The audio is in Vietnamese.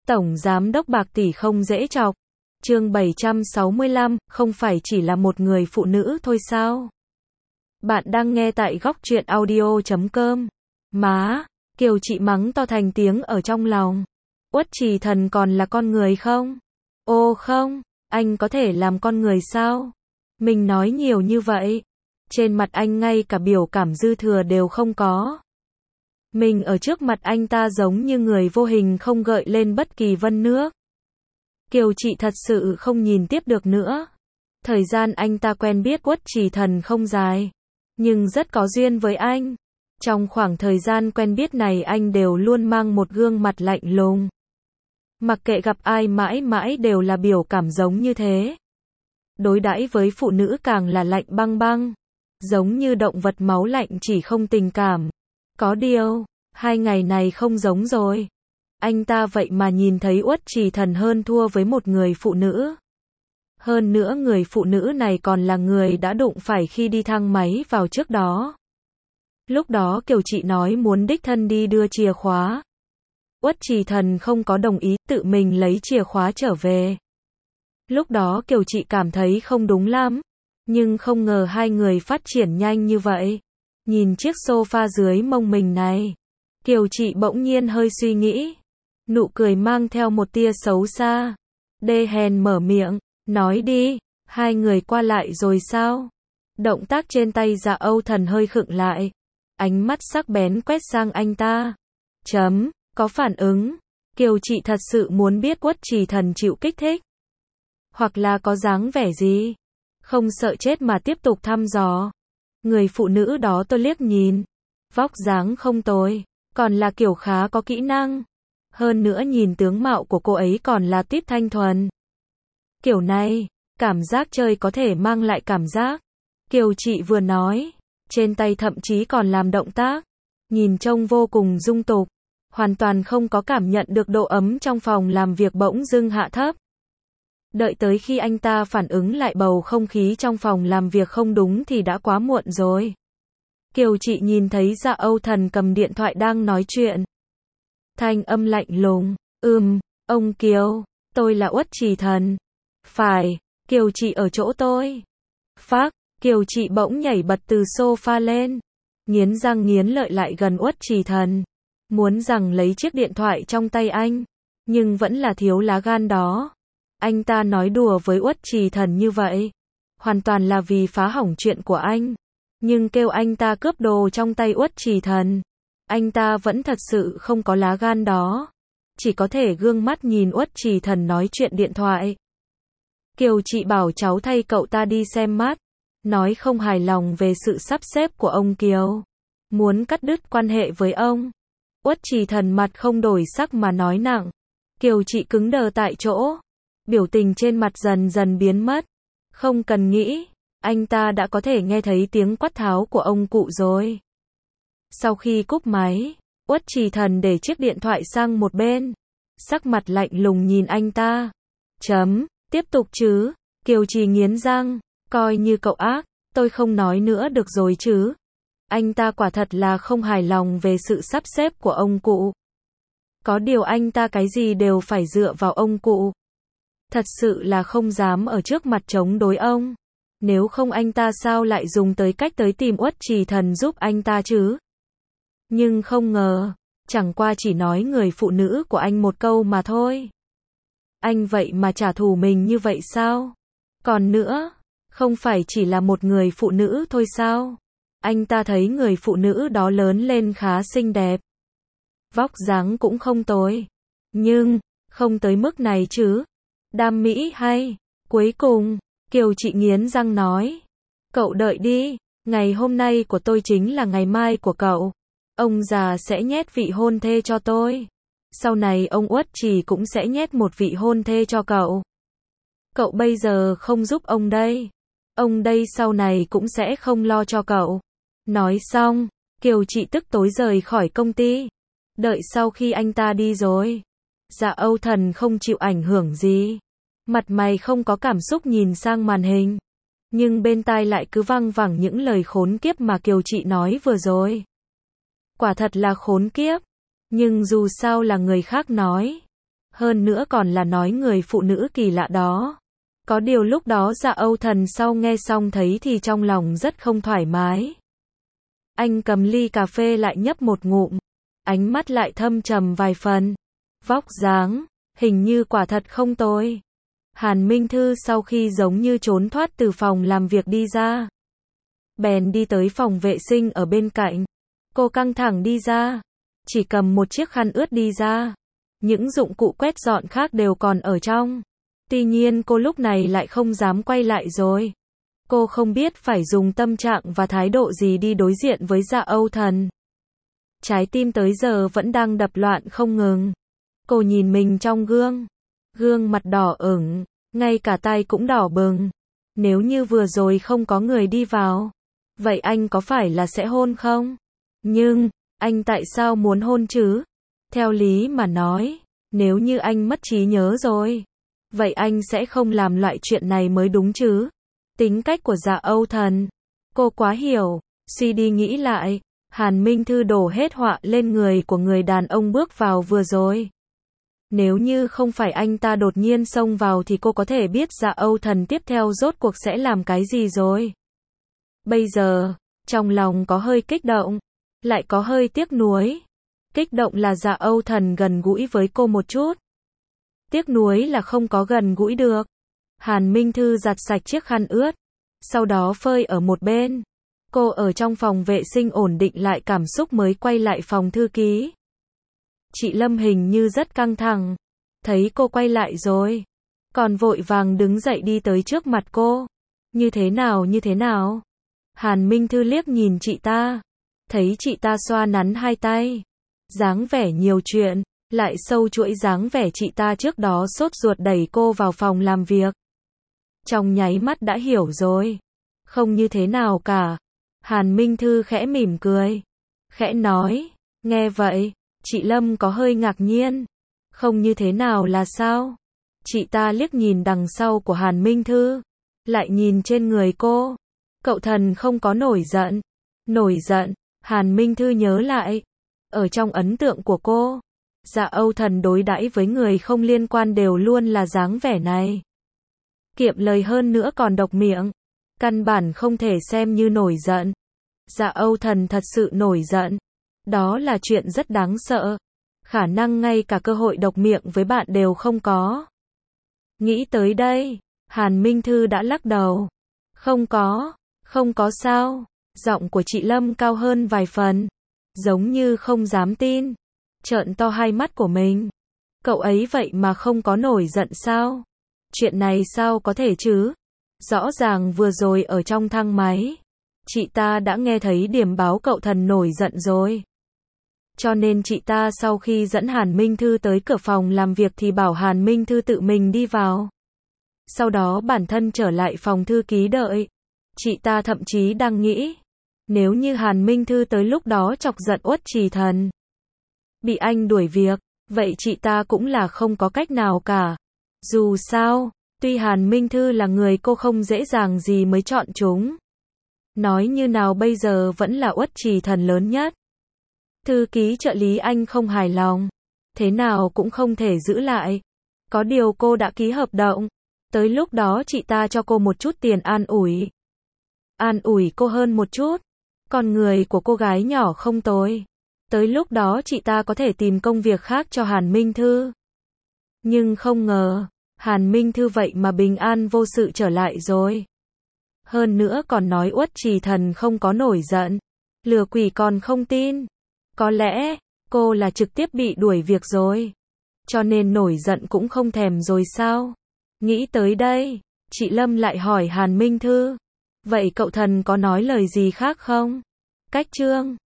Tổng Giám đốc Bạc Tỷ không dễ chọc. Chương 765, không phải chỉ là một người phụ nữ thôi sao? Bạn đang nghe tại góc truyện audio.com. Má, Kiều chị mắng to thành tiếng ở trong lòng. Uất Trì Thần còn là con người không? Ô không, anh có thể làm con người sao? Mình nói nhiều như vậy. Trên mặt anh ngay cả biểu cảm dư thừa đều không có. Mình ở trước mặt anh ta giống như người vô hình không gợi lên bất kỳ vân nước. Kiều chị thật sự không nhìn tiếp được nữa. Thời gian anh ta quen biết Uất Trì Thần không dài, nhưng rất có duyên với anh. Trong khoảng thời gian quen biết này anh đều luôn mang một gương mặt lạnh lùng. Mặc kệ gặp ai mãi mãi đều là biểu cảm giống như thế. Đối đãi với phụ nữ càng là lạnh băng băng. Giống như động vật máu lạnh chỉ không tình cảm. Có điều, 2 ngày này không giống rồi. Anh ta vậy mà nhìn thấy Uất Trì Thần hơn thua với một người phụ nữ. Hơn nữa người phụ nữ này còn là người đã đụng phải khi đi thang máy vào trước đó. Lúc đó Kiều chị nói muốn đích thân đi đưa chìa khóa. Uất Trì Thần không có đồng ý, tự mình lấy chìa khóa trở về. Lúc đó Kiều chị cảm thấy không đúng lắm, nhưng không ngờ hai người phát triển nhanh như vậy. Nhìn chiếc sofa dưới mông mình này, Kiều chị bỗng nhiên hơi suy nghĩ. Nụ cười mang theo một tia xấu xa. Đê hèn mở miệng, nói đi, hai người qua lại rồi sao? Động tác trên tay Dạ Âu Thần hơi khựng lại. Ánh mắt sắc bén quét sang anh ta. Có phản ứng. Kiều chị thật sự muốn biết Uất Trì Thần chịu kích thích. Hoặc là có dáng vẻ gì. Không sợ chết mà tiếp tục thăm dò. Người phụ nữ đó tôi liếc nhìn. Vóc dáng không tồi. Còn là kiểu khá có kỹ năng. Hơn nữa nhìn tướng mạo của cô ấy còn là tít thanh thuần. Kiểu này, cảm giác chơi có thể mang lại cảm giác. Kiều chị vừa nói, trên tay thậm chí còn làm động tác. Nhìn trông vô cùng dung tục. Hoàn toàn không có cảm nhận được độ ấm trong phòng làm việc bỗng dưng hạ thấp. Đợi tới khi anh ta phản ứng lại bầu không khí trong phòng làm việc không đúng thì đã quá muộn rồi. Kiều chị nhìn thấy Dạ Âu Thần cầm điện thoại đang nói chuyện. Thanh âm lạnh lùng, ông Kiều, tôi là Uất Trì Thần. Phải, Kiều chị ở chỗ tôi. Phác, Kiều chị bỗng nhảy bật từ sofa lên. Nghiến răng nghiến lợi lại gần Uất Trì Thần. Muốn rằng lấy chiếc điện thoại trong tay anh. Nhưng vẫn là thiếu lá gan đó. Anh ta nói đùa với Uất Trì Thần như vậy. Hoàn toàn là vì phá hỏng chuyện của anh. Nhưng kêu anh ta cướp đồ trong tay Uất Trì Thần. Anh ta vẫn thật sự không có lá gan đó. Chỉ có thể gương mắt nhìn Uất Trì Thần nói chuyện điện thoại. Kiều chị bảo cháu thay cậu ta đi xem mắt. Nói không hài lòng về sự sắp xếp của ông Kiều. Muốn cắt đứt quan hệ với ông. Uất Trì Thần mặt không đổi sắc mà nói nặng. Kiều chị cứng đờ tại chỗ. Biểu tình trên mặt dần dần biến mất. Không cần nghĩ. Anh ta đã có thể nghe thấy tiếng quát tháo của ông cụ rồi. Sau khi cúp máy, Uất Trì Thần để chiếc điện thoại sang một bên. Sắc mặt lạnh lùng nhìn anh ta. Tiếp tục chứ. Kiều Trì nghiến răng. Coi như cậu ác, tôi không nói nữa được rồi chứ. Anh ta quả thật là không hài lòng về sự sắp xếp của ông cụ. Có điều anh ta cái gì đều phải dựa vào ông cụ. Thật sự là không dám ở trước mặt chống đối ông. Nếu không anh ta sao lại dùng tới cách tới tìm Uất Trì Thần giúp anh ta chứ? Nhưng không ngờ, chẳng qua chỉ nói người phụ nữ của anh một câu mà thôi. Anh vậy mà trả thù mình như vậy sao? Còn nữa, không phải chỉ là một người phụ nữ thôi sao? Anh ta thấy người phụ nữ đó lớn lên khá xinh đẹp. Vóc dáng cũng không tồi. Nhưng, không tới mức này chứ. Đam mỹ hay. Cuối cùng, Kiều chị nghiến răng nói. Cậu đợi đi, ngày hôm nay của tôi chính là ngày mai của cậu. Ông già sẽ nhét vị hôn thê cho tôi. Sau này ông Uất Trì cũng sẽ nhét một vị hôn thê cho cậu. Cậu bây giờ không giúp ông đây. Ông đây sau này cũng sẽ không lo cho cậu. Nói xong, Kiều chị tức tối rời khỏi công ty. Đợi sau khi anh ta đi rồi. Dạ Âu Thần không chịu ảnh hưởng gì. Mặt mày không có cảm xúc nhìn sang màn hình. Nhưng bên tai lại cứ văng vẳng những lời khốn kiếp mà Kiều chị nói vừa rồi. Quả thật là khốn kiếp. Nhưng dù sao là người khác nói. Hơn nữa còn là nói người phụ nữ kỳ lạ đó. Có điều lúc đó Dạ Âu Thần sau nghe xong thấy thì trong lòng rất không thoải mái. Anh cầm ly cà phê lại nhấp một ngụm, ánh mắt lại thâm trầm vài phần. Vóc dáng, hình như quả thật không tồi. Hàn Minh Thư sau khi giống như trốn thoát từ phòng làm việc đi ra, bèn đi tới phòng vệ sinh ở bên cạnh. Cô căng thẳng đi ra, chỉ cầm một chiếc khăn ướt đi ra. Những dụng cụ quét dọn khác đều còn ở trong. Tuy nhiên cô lúc này lại không dám quay lại rồi. Cô không biết phải dùng tâm trạng và thái độ gì đi đối diện với Dạ Âu Thần. Trái tim tới giờ vẫn đang đập loạn không ngừng. Cô nhìn mình trong gương. Gương mặt đỏ ửng, ngay cả tay cũng đỏ bừng. Nếu như vừa rồi không có người đi vào, vậy anh có phải là sẽ hôn không? Nhưng, anh tại sao muốn hôn chứ? Theo lý mà nói, nếu như anh mất trí nhớ rồi, vậy anh sẽ không làm loại chuyện này mới đúng chứ? Tính cách của Dạ Âu Thần, cô quá hiểu. Suy đi nghĩ lại, Hàn Minh Thư đổ hết họa lên người của người đàn ông bước vào vừa rồi. Nếu như không phải anh ta đột nhiên xông vào thì cô có thể biết Dạ Âu Thần tiếp theo rốt cuộc sẽ làm cái gì rồi. Bây giờ, trong lòng có hơi kích động, lại có hơi tiếc nuối. Kích động là Dạ Âu Thần gần gũi với cô một chút. Tiếc nuối là không có gần gũi được. Hàn Minh Thư giặt sạch chiếc khăn ướt, sau đó phơi ở một bên. Cô ở trong phòng vệ sinh ổn định lại cảm xúc mới quay lại phòng thư ký. Chị Lâm hình như rất căng thẳng. Thấy cô quay lại rồi, còn vội vàng đứng dậy đi tới trước mặt cô. Như thế nào như thế nào? Hàn Minh Thư liếc nhìn chị ta. Thấy chị ta xoa nắn hai tay. Dáng vẻ nhiều chuyện, lại sâu chuỗi dáng vẻ chị ta trước đó sốt ruột đẩy cô vào phòng làm việc. Trong nháy mắt đã hiểu rồi. Không như thế nào cả. Hàn Minh Thư khẽ mỉm cười. Khẽ nói, nghe vậy, chị Lâm có hơi ngạc nhiên. Không như thế nào là sao? Chị ta liếc nhìn đằng sau của Hàn Minh Thư, lại nhìn trên người cô. Cậu Thần không có nổi giận. Nổi giận, Hàn Minh Thư nhớ lại. Ở trong ấn tượng của cô, Dạ Âu Thần đối đãi với người không liên quan đều luôn là dáng vẻ này. Kiệm lời hơn nữa còn độc miệng. Căn bản không thể xem như nổi giận. Dạ Âu Thần thật sự nổi giận. Đó là chuyện rất đáng sợ. Khả năng ngay cả cơ hội độc miệng với bạn đều không có. Nghĩ tới đây, Hàn Minh Thư đã lắc đầu. Không có sao. Giọng của chị Lâm cao hơn vài phần. Giống như không dám tin. Trợn to hai mắt của mình. Cậu ấy vậy mà không có nổi giận sao? Chuyện này sao có thể chứ? Rõ ràng vừa rồi ở trong thang máy, chị ta đã nghe thấy điểm báo cậu Thần nổi giận rồi. Cho nên chị ta sau khi dẫn Hàn Minh Thư tới cửa phòng làm việc thì bảo Hàn Minh Thư tự mình đi vào. Sau đó bản thân trở lại phòng thư ký đợi. Chị ta thậm chí đang nghĩ, nếu như Hàn Minh Thư tới lúc đó chọc giận Uất Trì Thần, bị anh đuổi việc, vậy chị ta cũng là không có cách nào cả. Dù sao, tuy Hàn Minh Thư là người cô không dễ dàng gì mới chọn chúng. Nói như nào bây giờ vẫn là Uất Trì Thần lớn nhất. Thư ký trợ lý anh không hài lòng. Thế nào cũng không thể giữ lại. Có điều cô đã ký hợp đồng. Tới lúc đó chị ta cho cô một chút tiền an ủi. An ủi cô hơn một chút. Con người của cô gái nhỏ không tồi. Tới lúc đó chị ta có thể tìm công việc khác cho Hàn Minh Thư. Nhưng không ngờ, Hàn Minh Thư vậy mà bình an vô sự trở lại rồi. Hơn nữa còn nói Uất Trì Thần không có nổi giận. Lừa quỷ còn không tin. Có lẽ, cô là trực tiếp bị đuổi việc rồi. Cho nên nổi giận cũng không thèm rồi sao? Nghĩ tới đây, chị Lâm lại hỏi Hàn Minh Thư. Vậy cậu Thần có nói lời gì khác không? Cách chương